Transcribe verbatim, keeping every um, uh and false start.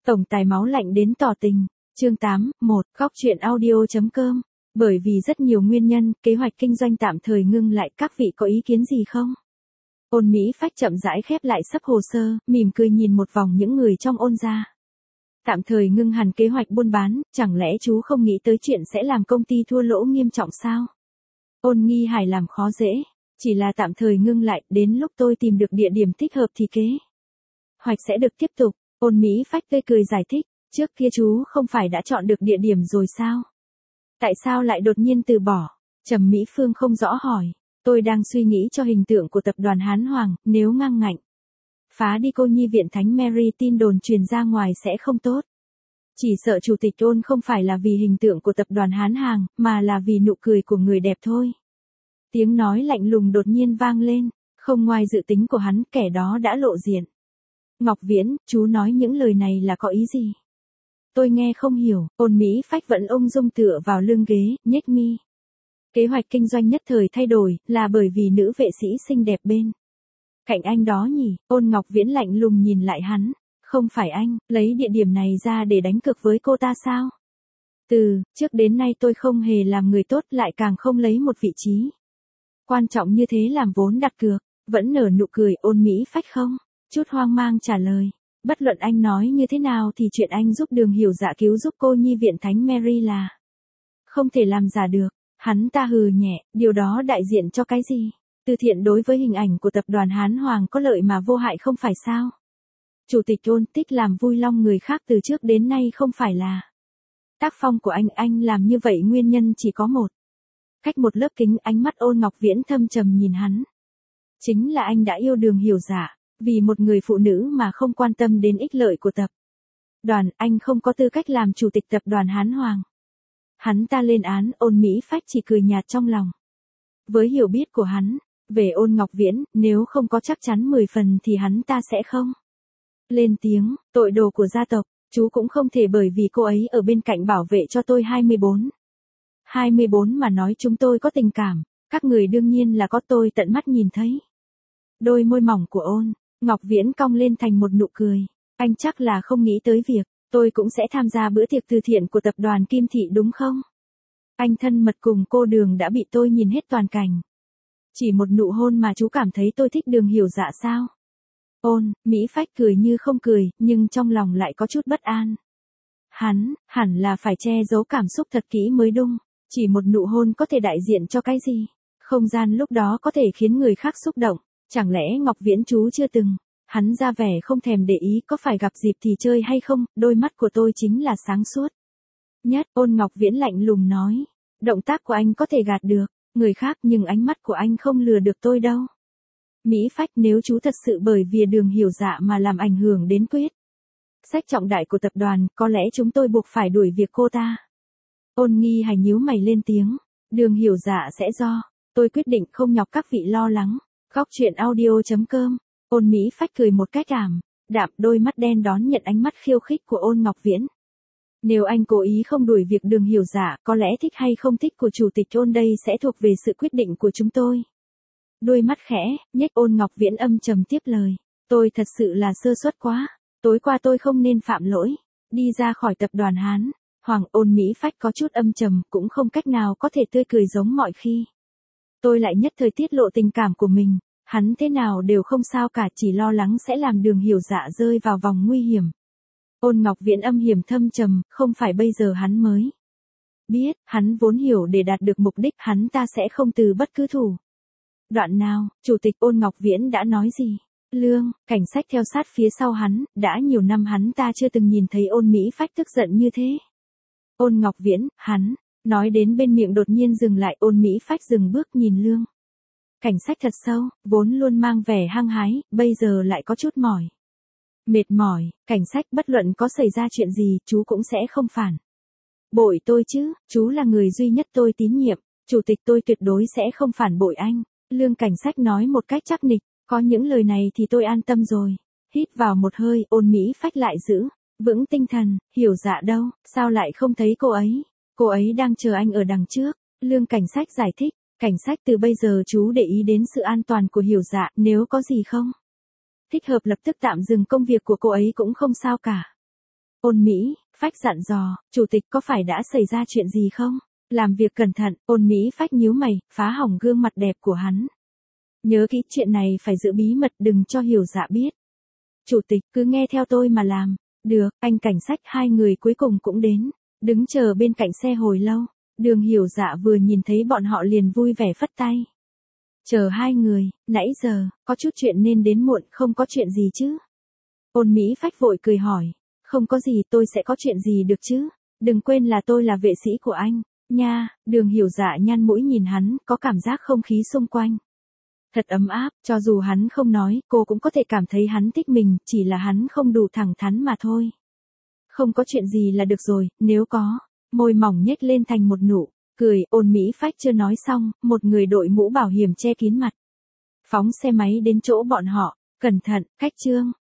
Tổng tài máu lạnh đến tỏ tình. Chương tám, một, góc truyện audio.com. Bởi vì rất nhiều nguyên nhân, kế hoạch kinh doanh tạm thời ngưng lại, các vị có ý kiến gì không? Ôn Mỹ Phách chậm rãi khép lại sấp hồ sơ, mỉm cười nhìn một vòng những người trong ôn gia. Tạm thời ngưng hẳn kế hoạch buôn bán, chẳng lẽ chú không nghĩ tới chuyện sẽ làm công ty thua lỗ nghiêm trọng sao? Ôn Nghi Hải làm khó dễ, chỉ là tạm thời ngưng lại, đến lúc tôi tìm được địa điểm thích hợp thì kế hoạch sẽ được tiếp tục. Ôn Mỹ Phách tươi cười giải thích, trước kia chú không phải đã chọn được địa điểm rồi sao? Tại sao lại đột nhiên từ bỏ? Trầm Mỹ Phương không rõ hỏi, tôi đang suy nghĩ cho hình tượng của tập đoàn Hán Hoàng, nếu ngang ngạnh phá đi cô nhi viện Thánh Mary, tin đồn truyền ra ngoài sẽ không tốt. Chỉ sợ chủ tịch Ôn không phải là vì hình tượng của tập đoàn Hán Hàng, mà là vì nụ cười của người đẹp thôi. Tiếng nói lạnh lùng đột nhiên vang lên, không ngoài dự tính của hắn, kẻ đó đã lộ diện. Ngọc Viễn, chú nói những lời này là có ý gì? Tôi nghe không hiểu. Ôn Mỹ Phách vẫn ung dung tựa vào lưng ghế, nhếch mi. Kế hoạch kinh doanh nhất thời thay đổi, là bởi vì nữ vệ sĩ xinh đẹp bên cạnh anh đó nhỉ? Ôn Ngọc Viễn lạnh lùng nhìn lại hắn. Không phải anh, lấy địa điểm này ra để đánh cược với cô ta sao? Từ trước đến nay tôi không hề làm người tốt, lại càng không lấy một vị trí quan trọng như thế làm vốn đặt cược. Vẫn nở nụ cười. Ôn Mỹ Phách không chút hoang mang trả lời. Bất luận anh nói như thế nào thì chuyện anh giúp Đường Hiểu Dạ cứu giúp cô nhi viện Thánh Mary là không thể làm giả được. Hắn ta hừ nhẹ, điều đó đại diện cho cái gì? Từ thiện đối với hình ảnh của tập đoàn Hán Hoàng có lợi mà vô hại không phải sao? Chủ tịch Ôn thích làm vui lòng người khác từ trước đến nay không phải là tác phong của anh, anh làm như vậy nguyên nhân chỉ có một. Cách một lớp kính, ánh mắt Ôn Ngọc Viễn thâm trầm nhìn hắn. Chính là anh đã yêu Đường Hiểu Dạ, vì một người phụ nữ mà không quan tâm đến ích lợi của tập đoàn, anh không có tư cách làm chủ tịch tập đoàn Hán Hoàng. Hắn ta lên án. Ôn Mỹ Phách chỉ cười nhạt trong lòng. Với hiểu biết của hắn về Ôn Ngọc Viễn, nếu không có chắc chắn mười phần thì hắn ta sẽ không lên tiếng. Tội đồ của gia tộc, chú cũng không thể bởi vì cô ấy ở bên cạnh bảo vệ cho tôi hai mươi bốn. hai mươi bốn mà nói chúng tôi có tình cảm, các người đương nhiên là có, tôi tận mắt nhìn thấy. Đôi môi mỏng của Ôn Ngọc Viễn cong lên thành một nụ cười. Anh chắc là không nghĩ tới việc tôi cũng sẽ tham gia bữa tiệc từ thiện của tập đoàn Kim Thị đúng không? Anh thân mật cùng cô Đường đã bị tôi nhìn hết toàn cảnh. Chỉ một nụ hôn mà chú cảm thấy tôi thích Đường Hiểu Dạ sao? Ôn Mỹ Phách cười như không cười, nhưng trong lòng lại có chút bất an. Hắn, hẳn là phải che giấu cảm xúc thật kỹ mới đúng. Chỉ một nụ hôn có thể đại diện cho cái gì? Không gian lúc đó có thể khiến người khác xúc động. Chẳng lẽ Ngọc Viễn chú chưa từng? Hắn ra vẻ không thèm để ý, có phải gặp dịp thì chơi hay không, đôi mắt của tôi chính là sáng suốt nhất. Ôn Ngọc Viễn lạnh lùng nói. Động tác của anh có thể gạt được người khác, nhưng ánh mắt của anh không lừa được tôi đâu. Mỹ Phách, nếu chú thật sự bởi vì Đường Hiểu Dạ mà làm ảnh hưởng đến quyết sách trọng đại của tập đoàn, có lẽ chúng tôi buộc phải đuổi việc cô ta. Ôn Nghi Hải nhíu mày lên tiếng. Đường Hiểu Dạ sẽ do tôi quyết định, không nhọc các vị lo lắng. Góc truyện audio.com. Ôn Mỹ Phách cười một cách ảm đạm, đôi mắt đen đón nhận ánh mắt khiêu khích của Ôn Ngọc Viễn. Nếu anh cố ý không đuổi việc Đường Hiểu Dạ, có lẽ thích hay không thích của chủ tịch Ôn đây sẽ thuộc về sự quyết định của chúng tôi. Đôi mắt khẽ nhếch, Ôn Ngọc Viễn âm trầm tiếp lời. Tôi thật sự là sơ suất quá. Tối qua tôi không nên phạm lỗi đi ra khỏi tập đoàn Hán Hoàng. Ôn Mỹ Phách có chút âm trầm, cũng không cách nào có thể tươi cười giống mọi khi. Tôi lại nhất thời tiết lộ tình cảm của mình. Hắn thế nào đều không sao cả, chỉ lo lắng sẽ làm Đường Hiểu Dạ rơi vào vòng nguy hiểm. Ôn Ngọc Viễn âm hiểm thâm trầm, không phải bây giờ hắn mới biết, hắn vốn hiểu để đạt được mục đích, hắn ta sẽ không từ bất cứ thủ đoạn nào. Chủ tịch Ôn Ngọc Viễn đã nói gì? Lương, cảnh sát theo sát phía sau hắn, đã nhiều năm hắn ta chưa từng nhìn thấy Ôn Mỹ Phách tức giận như thế. Ôn Ngọc Viễn, hắn nói đến bên miệng đột nhiên dừng lại. Ôn Mỹ Phách dừng bước nhìn Lương cảnh sát thật sâu, vốn luôn mang vẻ hăng hái, bây giờ lại có chút mỏi mệt mỏi. Cảnh sát, bất luận có xảy ra chuyện gì, chú cũng sẽ không phản bội tôi chứ, chú là người duy nhất tôi tín nhiệm, chủ tịch tôi tuyệt đối sẽ không phản bội anh. Lương cảnh sát nói một cách chắc nịch. Có những lời này thì tôi an tâm rồi. Hít vào một hơi, Ôn Mỹ Phách lại giữ vững tinh thần. Hiểu Dạ đâu, sao lại không thấy cô ấy? Cô ấy đang chờ anh ở đằng trước. Lương cảnh sát giải thích. Cảnh sát, từ bây giờ chú để ý đến sự an toàn của Hiểu Dạ, nếu có gì không thích hợp lập tức tạm dừng công việc của cô ấy cũng không sao cả. Ôn Mỹ, Phách dặn dò, chủ tịch có phải đã xảy ra chuyện gì không? Làm việc cẩn thận, Ôn Mỹ Phách nhíu mày, phá hỏng gương mặt đẹp của hắn. Nhớ kỹ chuyện này phải giữ bí mật đừng cho Hiểu Dạ biết. Chủ tịch cứ nghe theo tôi mà làm. Được, anh cảnh sách hai người cuối cùng cũng đến. Đứng chờ bên cạnh xe hồi lâu. Đường Hiểu Dạ vừa nhìn thấy bọn họ liền vui vẻ phất tay. Chờ hai người, nãy giờ, có chút chuyện nên đến muộn, không có chuyện gì chứ? Ôn Mỹ Phách vội cười hỏi. Không có gì, tôi sẽ có chuyện gì được chứ? Đừng quên là tôi là vệ sĩ của anh. Nha, Đường Hiểu Dạ nhăn mũi nhìn hắn, có cảm giác không khí xung quanh thật ấm áp, cho dù hắn không nói, cô cũng có thể cảm thấy hắn thích mình, chỉ là hắn không đủ thẳng thắn mà thôi. Không có chuyện gì là được rồi, nếu có, môi mỏng nhếch lên thành một nụ cười. Ôn Mỹ Phách chưa nói xong, một người đội mũ bảo hiểm che kín mặt phóng xe máy đến chỗ bọn họ. Cẩn thận, Cách Trương.